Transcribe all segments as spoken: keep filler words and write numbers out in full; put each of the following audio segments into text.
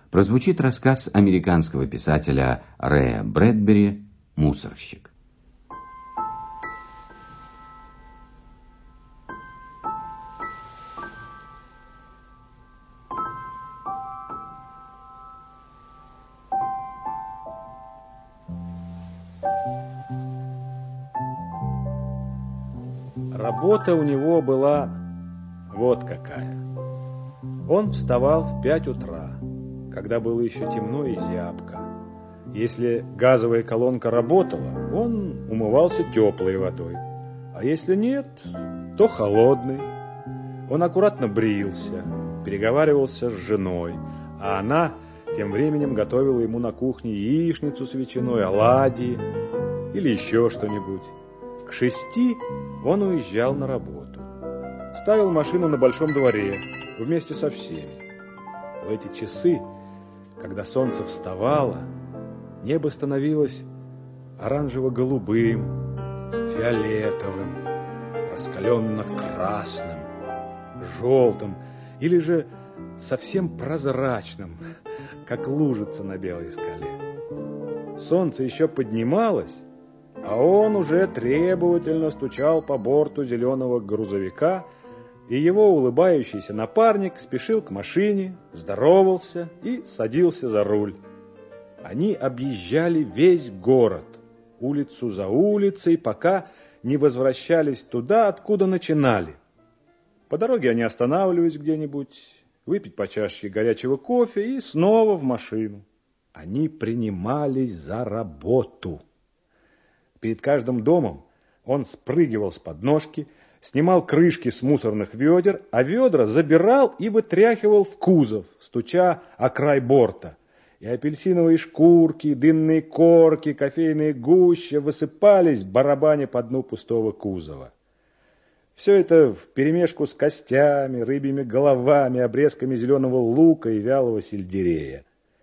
прозвучит рассказ американского писателя Рэя Брэдбери «Мусорщик». Работа у него была вот какая. Он вставал в пять утра, когда было еще темно и зябко. Если газовая колонка работала, он умывался теплой водой, а если нет, то холодной. Он аккуратно брился, переговаривался с женой, а она тем временем готовила ему на кухне яичницу с ветчиной, оладьи или еще что-нибудь. К шести он уезжал на работу. Ставил машину на большом дворе вместе со всеми. В эти часы, когда солнце вставало, небо становилось оранжево-голубым, фиолетовым, раскаленно-красным, желтым или же совсем прозрачным, как лужица на белой скале. Солнце еще поднималось, а он уже требовательно стучал по борту зеленого грузовика, и его улыбающийся напарник спешил к машине, здоровался и садился за руль. Они объезжали весь город, улицу за улицей, пока не возвращались туда, откуда начинали. По дороге они останавливались где-нибудь, выпить по чашке горячего кофе и снова в машину. Они принимались за работу. Перед каждым домом он спрыгивал с подножки, снимал крышки с мусорных ведер, а ведра забирал и вытряхивал в кузов, стуча о край борта. И апельсиновые шкурки, дынные корки, кофейные гуща высыпались в барабане по дну пустого кузова. Все это вперемешку с костями, рыбьими головами, обрезками зеленого лука и вялого сельдерея.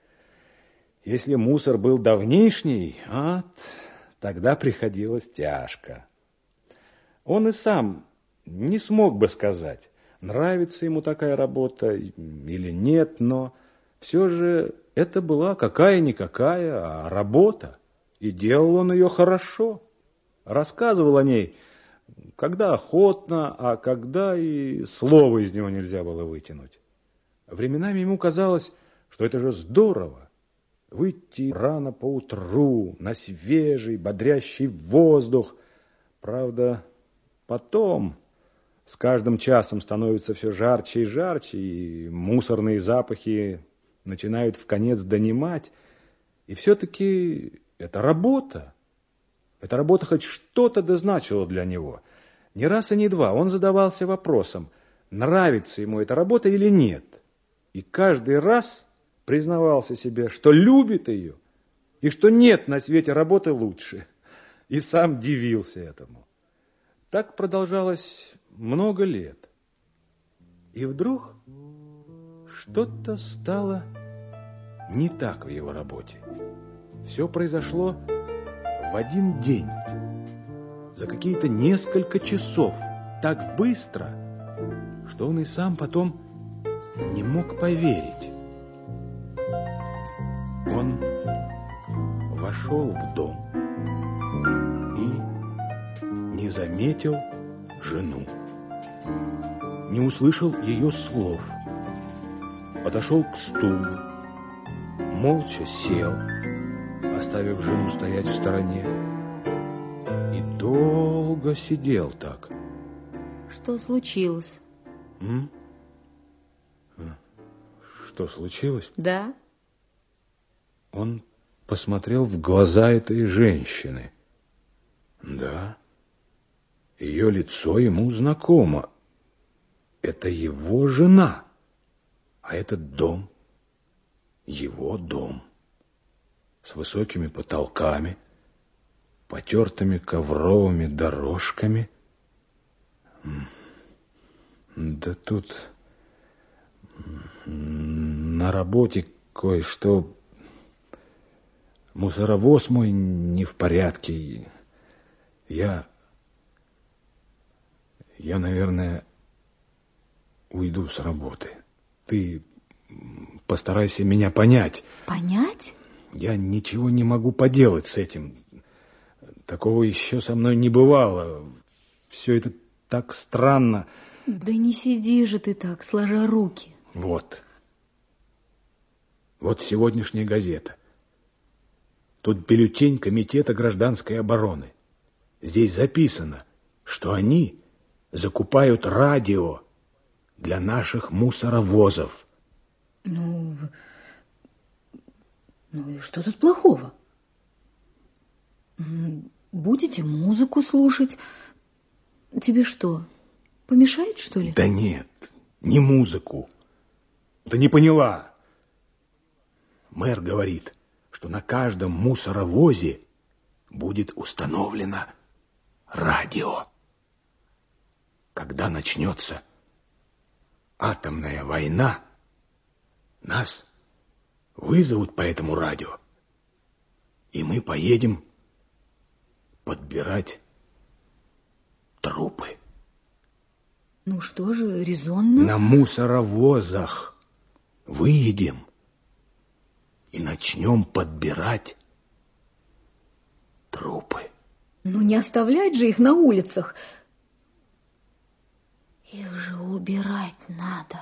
Если мусор был давнишний, а тогда приходилось тяжко. Он и сам не смог бы сказать, нравится ему такая работа или нет, но все же это была какая-никакая, а работа, и делал он ее хорошо. Рассказывал о ней, когда охотно, а когда и слова из него нельзя было вытянуть. Временами ему казалось, что это же здорово. Выйти рано поутру на свежий, бодрящий воздух. Правда, потом с каждым часом становится все жарче и жарче, и мусорные запахи начинают вконец донимать. И все-таки это работа. Эта работа хоть что-то дозначила для него. Не раз и не два он задавался вопросом, нравится ему эта работа или нет. И каждый раз признавался себе, что любит ее, и что нет на свете работы лучше. И сам дивился этому. Так продолжалось много лет. И вдруг что-то стало не так в его работе. Все произошло в один день, за какие-то несколько часов, так быстро, что он и сам потом не мог поверить. Он вошел в дом и не заметил жену, не услышал ее слов, подошел к стулу, молча сел, оставив жену стоять в стороне, и долго сидел так. Что случилось? М? Что случилось? Да. Он посмотрел в глаза этой женщины. Да, ее лицо ему знакомо. Это его жена, а этот дом, его дом, с высокими потолками, потертыми ковровыми дорожками. Да тут на работе кое-что. Мусоровоз мой не в порядке. Я, я, наверное, уйду с работы. Ты постарайся меня понять. Понять? Я ничего не могу поделать с этим. Такого еще со мной не бывало. Все это так странно. Да не сиди же ты так, сложа руки. Вот. Вот сегодняшняя газета. Тут бюллетень Комитета гражданской обороны. Здесь записано, что они закупают радио для наших мусоровозов. Ну, ну и что тут плохого? Будете музыку слушать. Тебе что, помешает, что ли? Да нет, не музыку. Ты не поняла. Мэр говорит, что на каждом мусоровозе будет установлено радио. Когда начнется атомная война, нас вызовут по этому радио, и мы поедем подбирать трупы. Ну что же, резонно? На мусоровозах выедем и начнем подбирать трупы. Ну не оставлять же их на улицах. Их же убирать надо.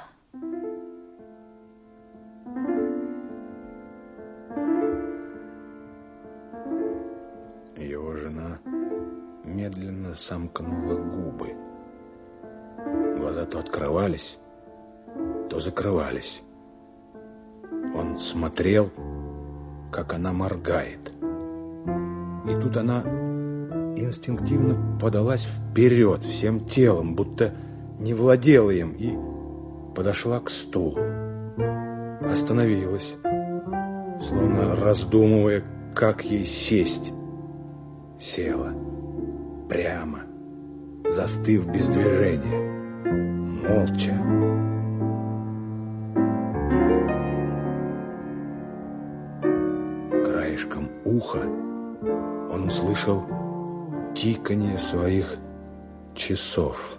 Его жена медленно сомкнула губы. Глаза то открывались, то закрывались. Он смотрел, как она моргает. И тут она инстинктивно подалась вперед всем телом, будто не владела им, и подошла к стулу. Остановилась, словно раздумывая, как ей сесть. Села прямо, застыв без движения, молча. Краешком уха он услышал тиканье своих часов.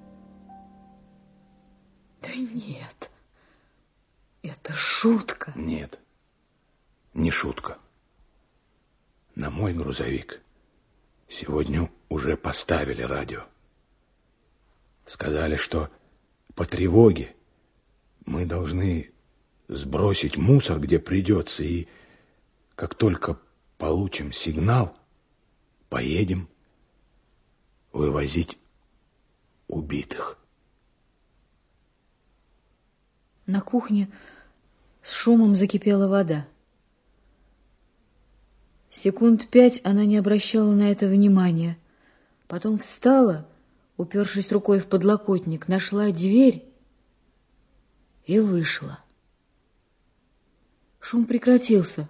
Да нет, это шутка. Нет, не шутка. На мой грузовик сегодня уже поставили радио. Сказали, что по тревоге мы должны сбросить мусор, где придется, и как только получим сигнал, поедем вывозить убитых. На кухне с шумом закипела вода. Секунд пять она не обращала на это внимания. Потом встала, упершись рукой в подлокотник, нашла дверь и вышла. Шум прекратился.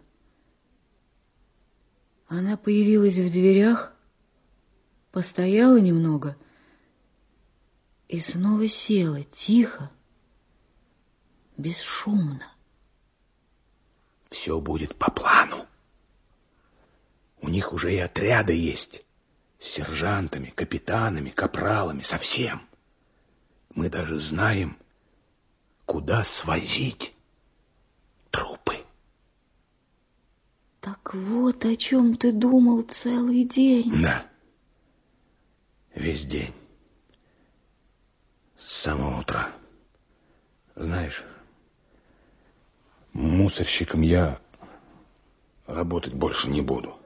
Она появилась в дверях, постояла немного и снова села тихо, бесшумно. Все будет по плану. У них уже и отряды есть. С сержантами, капитанами, капралами, совсем. Мы даже знаем, куда свозить трупы. Так вот о чем ты думал целый день. Да. Весь день. С самого утра. Знаешь, мусорщиком я работать больше не буду.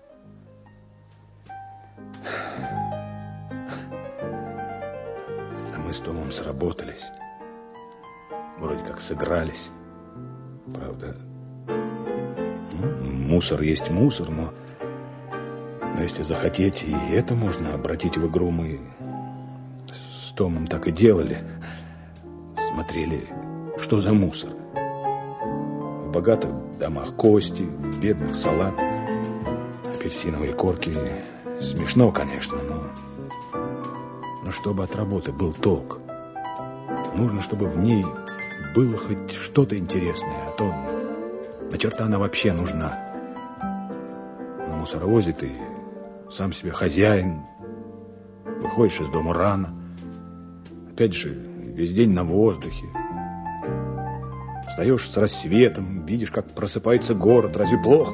А мы с Томом сработались. Вроде как сыгрались. Правда, ну, мусор есть мусор, но, но если захотеть, и это можно обратить в игру. Мы с Томом так и делали. Смотрели, что за мусор. В богатых домах кости, в бедных салат, апельсиновые корки. Смешно, конечно, но, но чтобы от работы был толк. Нужно, чтобы в ней было хоть что-то интересное, а то на черта она вообще нужна. На мусоровозе ты сам себе хозяин, выходишь из дома рано, опять же, весь день на воздухе. Встаешь с рассветом, видишь, как просыпается город. Разве плохо?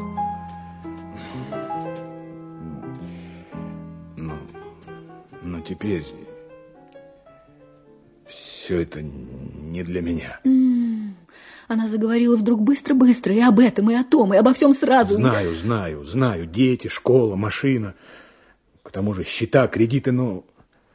Но, но теперь все это не для меня. Она заговорила вдруг быстро-быстро и об этом, и о том, и обо всем сразу. Знаю, я... знаю, знаю. Дети, школа, машина. К тому же счета, кредиты, но...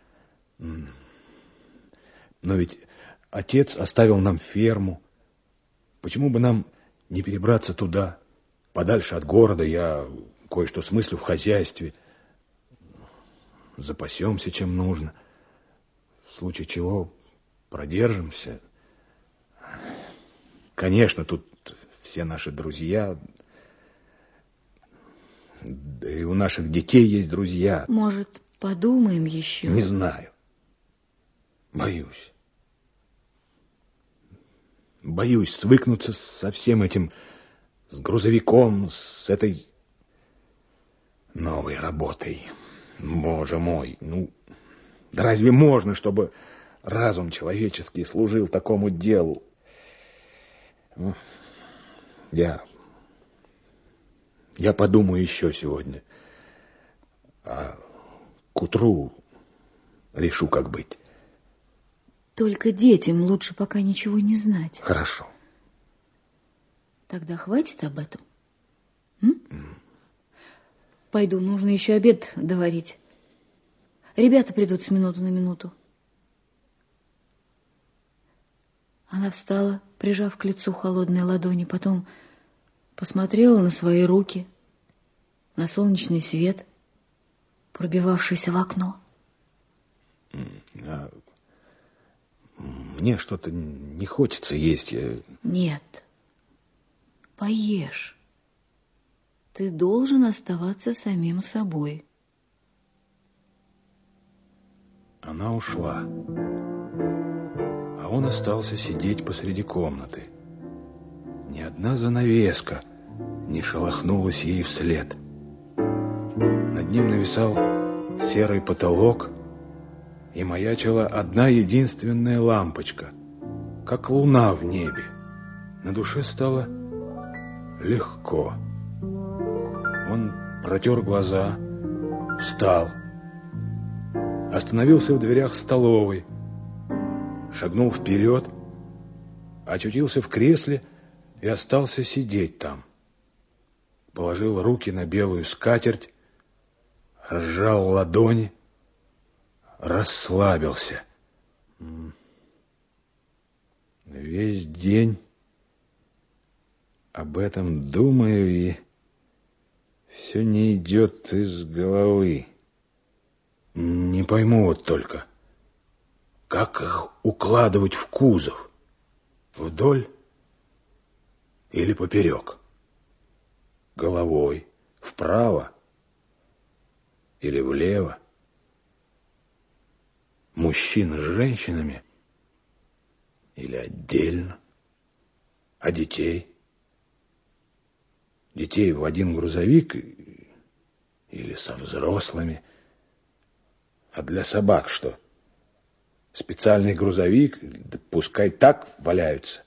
Но ведь отец оставил нам ферму. Почему бы нам не перебраться туда, подальше от города? Я кое-что смыслю в хозяйстве. Запасемся, чем нужно. В случае чего продержимся. Конечно, тут все наши друзья, да и у наших детей есть друзья. Может, подумаем еще? Не знаю. Боюсь. Боюсь свыкнуться со всем этим, с грузовиком, с этой новой работой. Боже мой, ну, да разве можно, чтобы разум человеческий служил такому делу? Я, я подумаю еще сегодня, а к утру решу, как быть. Только детям лучше пока ничего не знать. Хорошо. Тогда хватит об этом? М? Mm. Пойду, нужно еще обед доварить. Ребята придут с минуты на минуту. Она встала, прижав к лицу холодные ладони, потом посмотрела на свои руки, на солнечный свет, пробивавшийся в окно. А мне что-то не хочется есть. Я... Нет, поешь. Ты должен оставаться самим собой. Она ушла. Он остался сидеть посреди комнаты. Ни одна занавеска не шелохнулась ей вслед. Над ним нависал серый потолок, и маячила одна единственная лампочка, как луна в небе. На душе стало легко. Он протер глаза, встал, остановился в дверях столовой, шагнул вперед, очутился в кресле и остался сидеть там. Положил руки на белую скатерть, разжал ладони, расслабился. Весь день об этом думаю, и все не идет из головы. Не пойму вот только, как их укладывать в кузов? Вдоль или поперек? Головой вправо или влево? Мужчин с женщинами или отдельно? А детей? Детей в один грузовик или со взрослыми? А для собак что? Специальный грузовик, да пускай так валяются.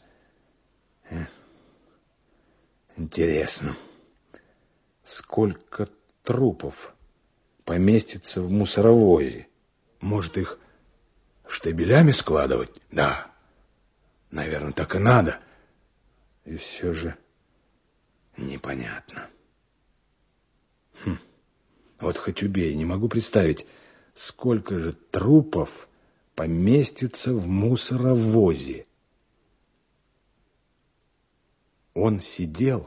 Интересно, сколько трупов поместится в мусоровозе? Может, их штабелями складывать? Да, наверное, так и надо. И все же непонятно. Хм. Вот хоть убей, не могу представить, сколько же трупов поместится в мусоровозе. Он сидел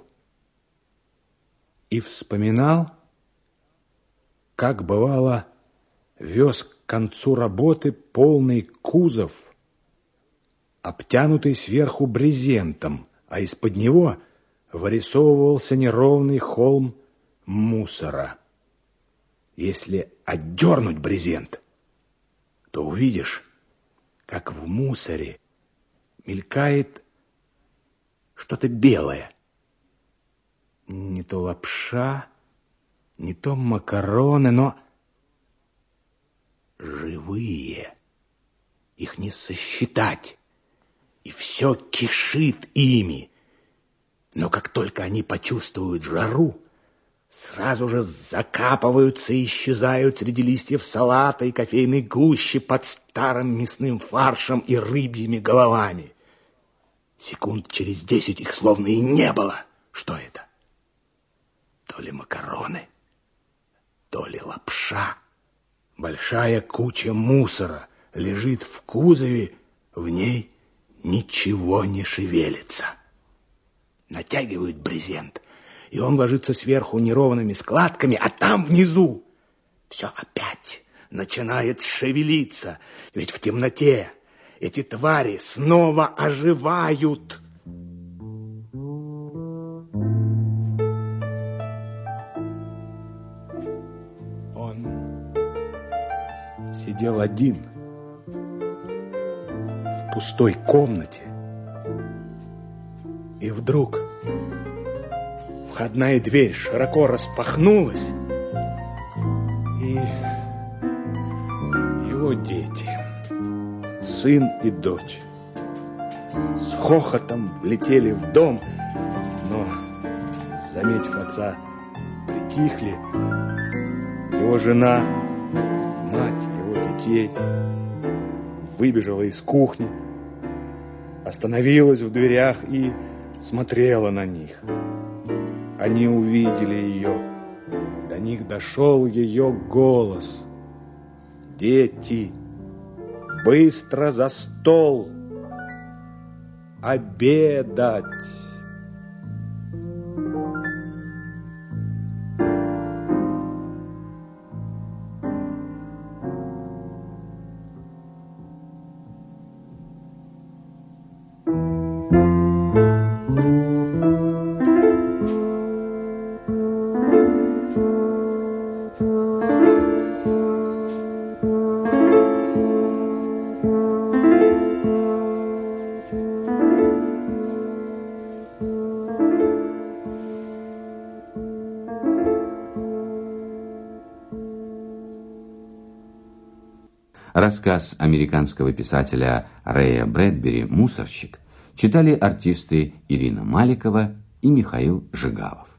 и вспоминал, как бывало вез к концу работы полный кузов, обтянутый сверху брезентом, а из-под него вырисовывался неровный холм мусора. Если отдернуть брезент, то увидишь, как в мусоре мелькает что-то белое. Не то лапша, не то макароны, но живые. Их не сосчитать. и все кишит ими. Но как только они почувствуют жару, сразу же закапываются и исчезают среди листьев салата и кофейной гущи под старым мясным фаршем и рыбьими головами. Секунд через десять их словно и не было. Что это? То ли макароны, то ли лапша. Большая куча мусора лежит в кузове, в ней ничего не шевелится. Натягивают брезент, и он ложится сверху неровными складками, а там внизу все опять начинает шевелиться, ведь в темноте эти твари снова оживают. Он сидел один в пустой комнате, и вдруг входная дверь широко распахнулась, и его дети, сын и дочь, с хохотом влетели в дом, но, заметив отца, притихли. Его жена, мать его детей, выбежала из кухни, остановилась в дверях и смотрела на них. Они увидели ее. До них дошел ее голос. Дети, быстро за стол! Обедать! Рассказ американского писателя Рэя Брэдбери «Мусорщик» читали артисты Ирина Маликова и Михаил Жигалов.